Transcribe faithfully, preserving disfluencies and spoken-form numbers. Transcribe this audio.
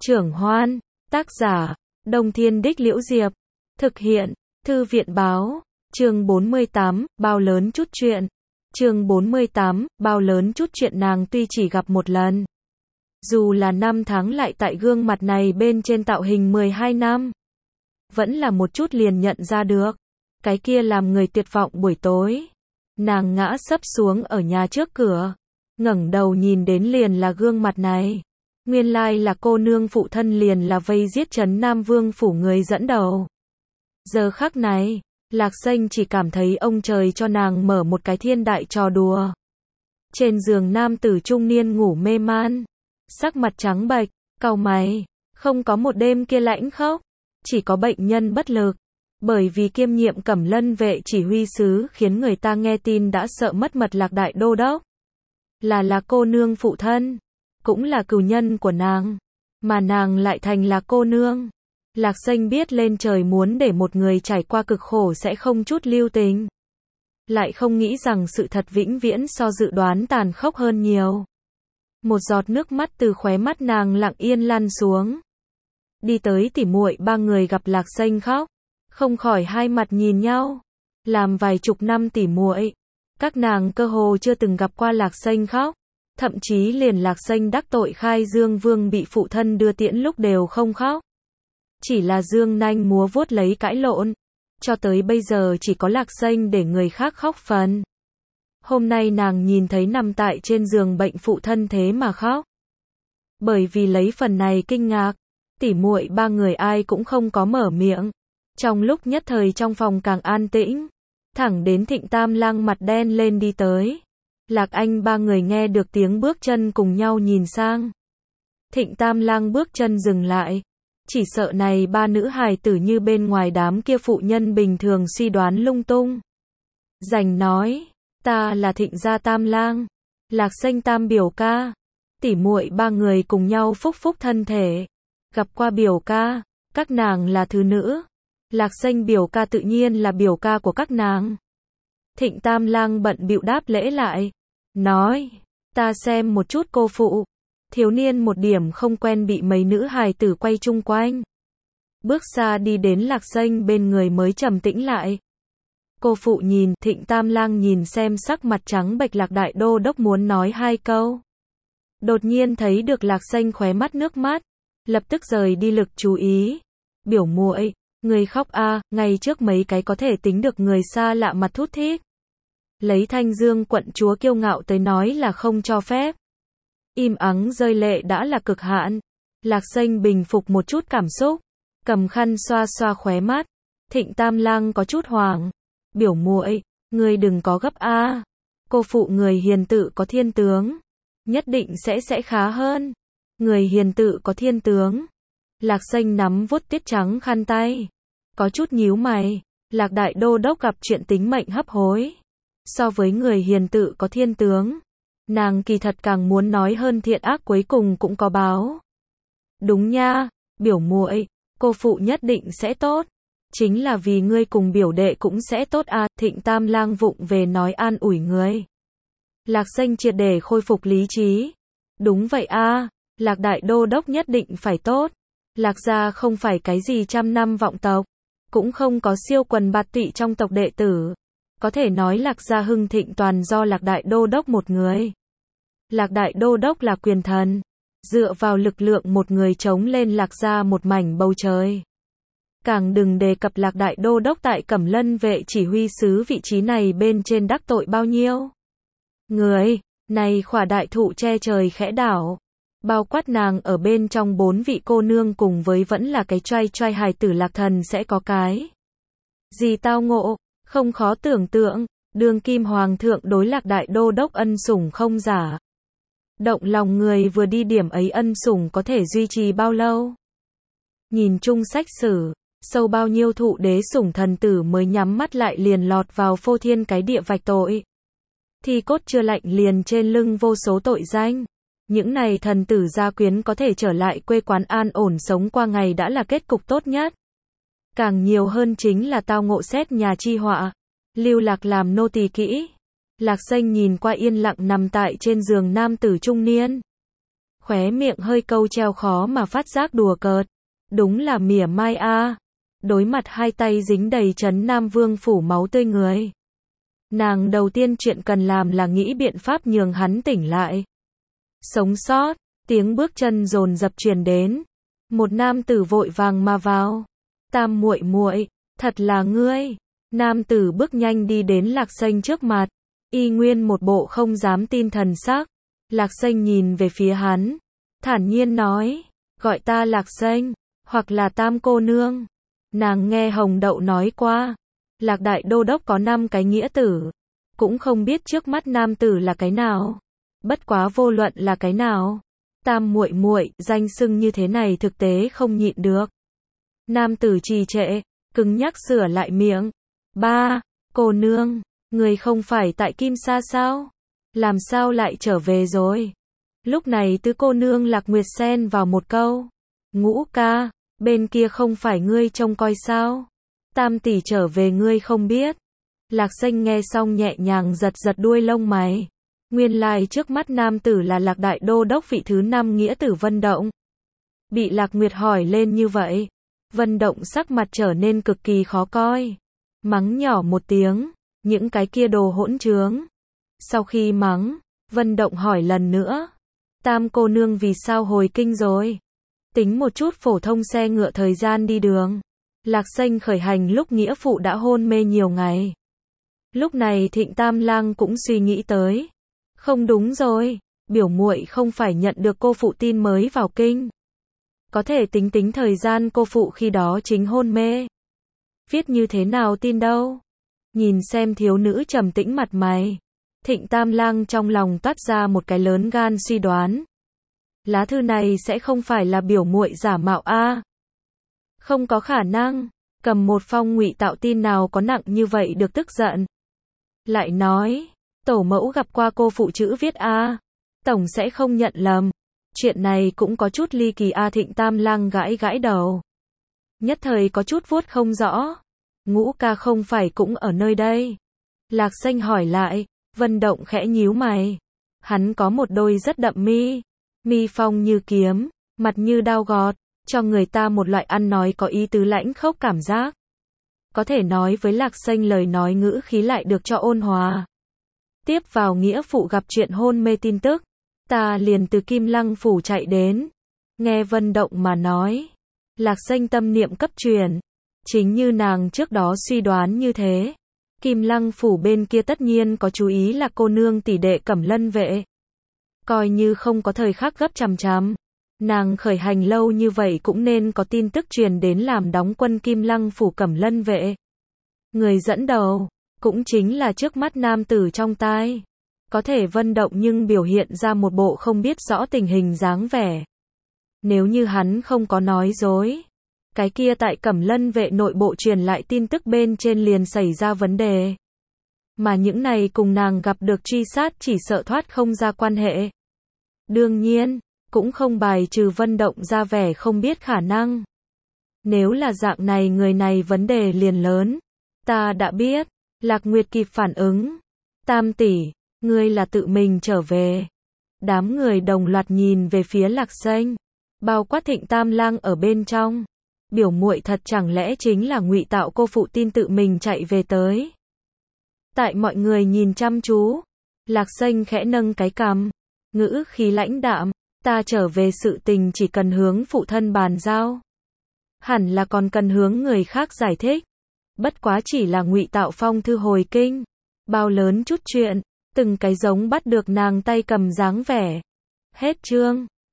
Trưởng Hoan, tác giả, Đông Thiên Đích Liễu Diệp, thực hiện, Thư viện Báo, chương bốn mươi tám, bao lớn chút chuyện. Chương bốn mươi tám, bao lớn chút chuyện nàng tuy chỉ gặp một lần. Dù là năm tháng lại tại gương mặt này bên trên tạo hình mười hai năm. Vẫn là một chút liền nhận ra được. Cái kia làm người tuyệt vọng buổi tối. Nàng ngã sấp xuống ở nhà trước cửa. Ngẩng đầu nhìn đến liền là gương mặt này. Nguyên lai là cô nương phụ thân liền là vây giết trấn Nam Vương phủ người dẫn đầu. Giờ khắc này, Lạc Xanh chỉ cảm thấy ông trời cho nàng mở một cái thiên đại trò đùa. Trên giường nam tử trung niên ngủ mê man. Sắc mặt trắng bệch, cau mày. Không có một đêm kia lãnh khóc. Chỉ có bệnh nhân bất lực. Bởi vì kiêm nhiệm Cẩm Lân vệ chỉ huy sứ khiến người ta nghe tin đã sợ mất mật Lạc đại đô đốc. Là là cô nương phụ thân. Cũng là cừu nhân của nàng. Mà nàng lại thành là cô nương. Lạc Xanh biết lên trời muốn để một người trải qua cực khổ sẽ không chút lưu tình. Lại không nghĩ rằng sự thật vĩnh viễn so dự đoán tàn khốc hơn nhiều. Một giọt nước mắt từ khóe mắt nàng lặng yên lăn xuống. Đi tới tỉ muội ba người gặp Lạc Xanh khóc. Không khỏi hai mặt nhìn nhau. Làm vài chục năm tỉ muội, các nàng cơ hồ chưa từng gặp qua Lạc Xanh khóc. Thậm chí liền Lạc Xanh đắc tội Khai Dương Vương bị phụ thân đưa tiễn lúc đều không khóc. Chỉ là dương nanh múa vuốt lấy cãi lộn. Cho tới bây giờ chỉ có Lạc Xanh để người khác khóc phần. Hôm nay nàng nhìn thấy nằm tại trên giường bệnh phụ thân thế mà khóc. Bởi vì lấy phần này kinh ngạc, tỉ muội ba người ai cũng không có mở miệng. Trong lúc nhất thời trong phòng càng an tĩnh, thẳng đến Thịnh Tam Lang mặt đen lên đi tới. Lạc Anh ba người nghe được tiếng bước chân cùng nhau nhìn sang. Thịnh Tam Lang bước chân dừng lại. Chỉ sợ này ba nữ hài tử như bên ngoài đám kia phụ nhân bình thường suy đoán lung tung. Rành nói, ta là Thịnh gia Tam Lang, Lạc Xanh Tam biểu ca. Tỉ muội ba người cùng nhau phúc phúc thân thể. Gặp qua biểu ca, các nàng là thứ nữ. Lạc Xanh biểu ca tự nhiên là biểu ca của các nàng. Thịnh Tam Lang bận bịu đáp lễ lại. Nói, ta xem một chút cô phụ. Thiếu niên một điểm không quen bị mấy nữ hài tử quay chung quanh. Bước xa đi đến Lạc Xanh bên người mới trầm tĩnh lại. Cô phụ nhìn, Thịnh Tam Lang nhìn xem sắc mặt trắng bệch Lạc đại đô đốc muốn nói hai câu. Đột nhiên thấy được Lạc Xanh khóe mắt nước mắt. Lập tức rời đi lực chú ý. Biểu muội, người khóc a, à, ngày trước mấy cái có thể tính được người xa lạ mặt thút thít. Lấy Thanh Dương quận chúa kiêu ngạo tới nói là không cho phép. Im ắng rơi lệ đã là cực hạn. Lạc Xanh bình phục một chút cảm xúc, cầm khăn xoa xoa khóe mắt. Thịnh Tam Lang có chút hoảng. Biểu muội, người đừng có gấp a. À. Cô phụ người hiền tự có thiên tướng, nhất định sẽ sẽ khá hơn. Người hiền tự có thiên tướng. Lạc Xanh nắm vuốt tiết trắng khăn tay, có chút nhíu mày. Lạc đại đô đốc gặp chuyện tính mệnh hấp hối. So với người hiền tự có thiên tướng, nàng kỳ thật càng muốn nói hơn thiện ác cuối cùng cũng có báo. Đúng nha, biểu muội, cô phụ nhất định sẽ tốt. Chính là vì ngươi cùng biểu đệ cũng sẽ tốt à. Thịnh Tam Lang vụng về nói an ủi người. Lạc Xanh triệt để khôi phục lý trí. Đúng vậy a, à, Lạc đại đô đốc nhất định phải tốt. Lạc gia không phải cái gì trăm năm vọng tộc, cũng không có siêu quần bạt tụy trong tộc đệ tử. Có thể nói Lạc gia hưng thịnh toàn do Lạc đại đô đốc một người. Lạc đại đô đốc là quyền thần, dựa vào lực lượng một người chống lên Lạc gia một mảnh bầu trời. Càng đừng đề cập Lạc đại đô đốc tại Cẩm Lân vệ chỉ huy sứ vị trí này bên trên đắc tội bao nhiêu. Người, này khỏa đại thụ che trời khẽ đảo. Bao quát nàng ở bên trong bốn vị cô nương cùng với vẫn là cái trai trai hài tử Lạc thần sẽ có cái gì tao ngộ, không khó tưởng tượng. Đương kim hoàng thượng đối Lạc đại đô đốc ân sủng không giả. Động lòng người vừa đi điểm ấy ân sủng có thể duy trì bao lâu. Nhìn chung sách sử, sâu bao nhiêu thụ đế sủng thần tử mới nhắm mắt lại liền lọt vào phô thiên cái địa vạch tội. Thi cốt chưa lạnh liền trên lưng vô số tội danh. Những này thần tử gia quyến có thể trở lại quê quán an ổn sống qua ngày đã là kết cục tốt nhất. Càng nhiều hơn chính là tao ngộ xét nhà chi họa. Lưu Lạc làm nô tỳ kỹ. Lạc Xanh nhìn qua yên lặng nằm tại trên giường nam tử trung niên. khóe miệng hơi câu treo khó mà phát giác đùa cợt. Đúng là mỉa mai a. Đối mặt hai tay dính đầy Trấn Nam Vương phủ máu tươi người. Nàng đầu tiên chuyện cần làm là nghĩ biện pháp nhường hắn tỉnh lại. Sống sót, tiếng bước chân dồn dập truyền đến. Một nam tử vội vàng mà vào. Tam muội muội, thật là ngươi. Nam tử bước nhanh đi đến Lạc Xanh trước mặt. Y nguyên một bộ không dám tin thần sắc. Lạc Xanh nhìn về phía hắn. Thản nhiên nói, gọi ta Lạc Xanh, hoặc là Tam cô nương. Nàng nghe Hồng Đậu nói qua. Lạc đại đô đốc có năm cái nghĩa tử. Cũng không biết trước mắt nam tử là cái nào. Bất quá vô luận là cái nào. Tam muội muội, danh xưng như thế này thực tế không nhịn được. Nam tử trì trệ, cứng nhắc sửa lại miệng. Ba, cô nương, người không phải tại Kim Sa sao? Làm sao lại trở về rồi? Lúc này tứ cô nương Lạc Nguyệt xen vào một câu. Ngũ ca, bên kia không phải ngươi trông coi sao? Tam tỷ trở về ngươi không biết. Lạc Xanh nghe xong nhẹ nhàng giật giật đuôi lông mày. Nguyên lai trước mắt nam tử là Lạc đại đô đốc vị thứ năm nghĩa tử Vân Động. Bị Lạc Nguyệt hỏi lên như vậy, Vân Động sắc mặt trở nên cực kỳ khó coi. Mắng nhỏ một tiếng, những cái kia đồ hỗn trướng. Sau khi mắng, Vân Động hỏi lần nữa. Tam cô nương vì sao hồi kinh rồi? Tính một chút phổ thông xe ngựa thời gian đi đường. Lạc Xanh khởi hành lúc nghĩa phụ đã hôn mê nhiều ngày. Lúc này Thịnh Tam Lang cũng suy nghĩ tới. Không đúng rồi, biểu muội không phải nhận được cô phụ tin mới vào kinh. Có thể tính tính thời gian cô phụ khi đó chính hôn mê. Viết như thế nào tin đâu? Nhìn xem thiếu nữ trầm tĩnh mặt mày. Thịnh Tam Lang trong lòng toát ra một cái lớn gan suy đoán. Lá thư này sẽ không phải là biểu muội giả mạo a? Không có khả năng, cầm một phong ngụy tạo tin nào có nặng như vậy được tức giận. Lại nói, tổ mẫu gặp qua cô phụ chữ viết a, tổng sẽ không nhận lầm. Chuyện này cũng có chút ly kỳ a. Thịnh Tam Lang gãi gãi đầu. Nhất thời có chút vuốt không rõ. Ngũ ca không phải cũng ở nơi đây? Lạc Xanh hỏi lại. Vân Động khẽ nhíu mày. Hắn có một đôi rất đậm mi. Mi phong như kiếm, mặt như đao gọt, cho người ta một loại ăn nói có ý tứ lãnh khốc cảm giác. Có thể nói với Lạc Xanh lời nói ngữ khí lại được cho ôn hòa. Tiếp vào nghĩa phụ gặp chuyện hôn mê tin tức, ta liền từ Kim Lăng phủ chạy đến. Nghe Vân Động mà nói, Lạc Xanh tâm niệm cấp truyền. Chính như nàng trước đó suy đoán như thế. Kim Lăng phủ bên kia tất nhiên có chú ý là cô nương tỷ đệ Cẩm Lân vệ. Coi như không có thời khắc gấp chằm chằm. Nàng khởi hành lâu như vậy cũng nên có tin tức truyền đến làm đóng quân Kim Lăng phủ Cẩm Lân vệ. Người dẫn đầu, cũng chính là trước mắt nam tử trong tai. Có thể Vân Động nhưng biểu hiện ra một bộ không biết rõ tình hình dáng vẻ. Nếu như hắn không có nói dối, cái kia tại Cẩm Lân vệ nội bộ truyền lại tin tức bên trên liền xảy ra vấn đề. Mà những này cùng nàng gặp được truy sát chỉ sợ thoát không ra quan hệ. Đương nhiên, cũng không bài trừ Vân Động ra vẻ không biết khả năng. Nếu là dạng này người này vấn đề liền lớn. Ta đã biết. Lạc Nguyệt kịp phản ứng. Tam tỷ, ngươi là tự mình trở về. Đám người đồng loạt nhìn về phía Lạc Xanh, bao quát Thịnh Tam Lang ở bên trong. Biểu muội thật chẳng lẽ chính là ngụy tạo cô phụ tin tự mình chạy về tới. Tại mọi người nhìn chăm chú, Lạc Xanh khẽ nâng cái cằm, ngữ khí lãnh đạm, ta trở về sự tình chỉ cần hướng phụ thân bàn giao. Hẳn là còn cần hướng người khác giải thích. Bất quá chỉ là ngụy tạo phong thư hồi kinh. Bao lớn chút chuyện, từng cái giống bắt được nàng tay cầm dáng vẻ. Hết chương.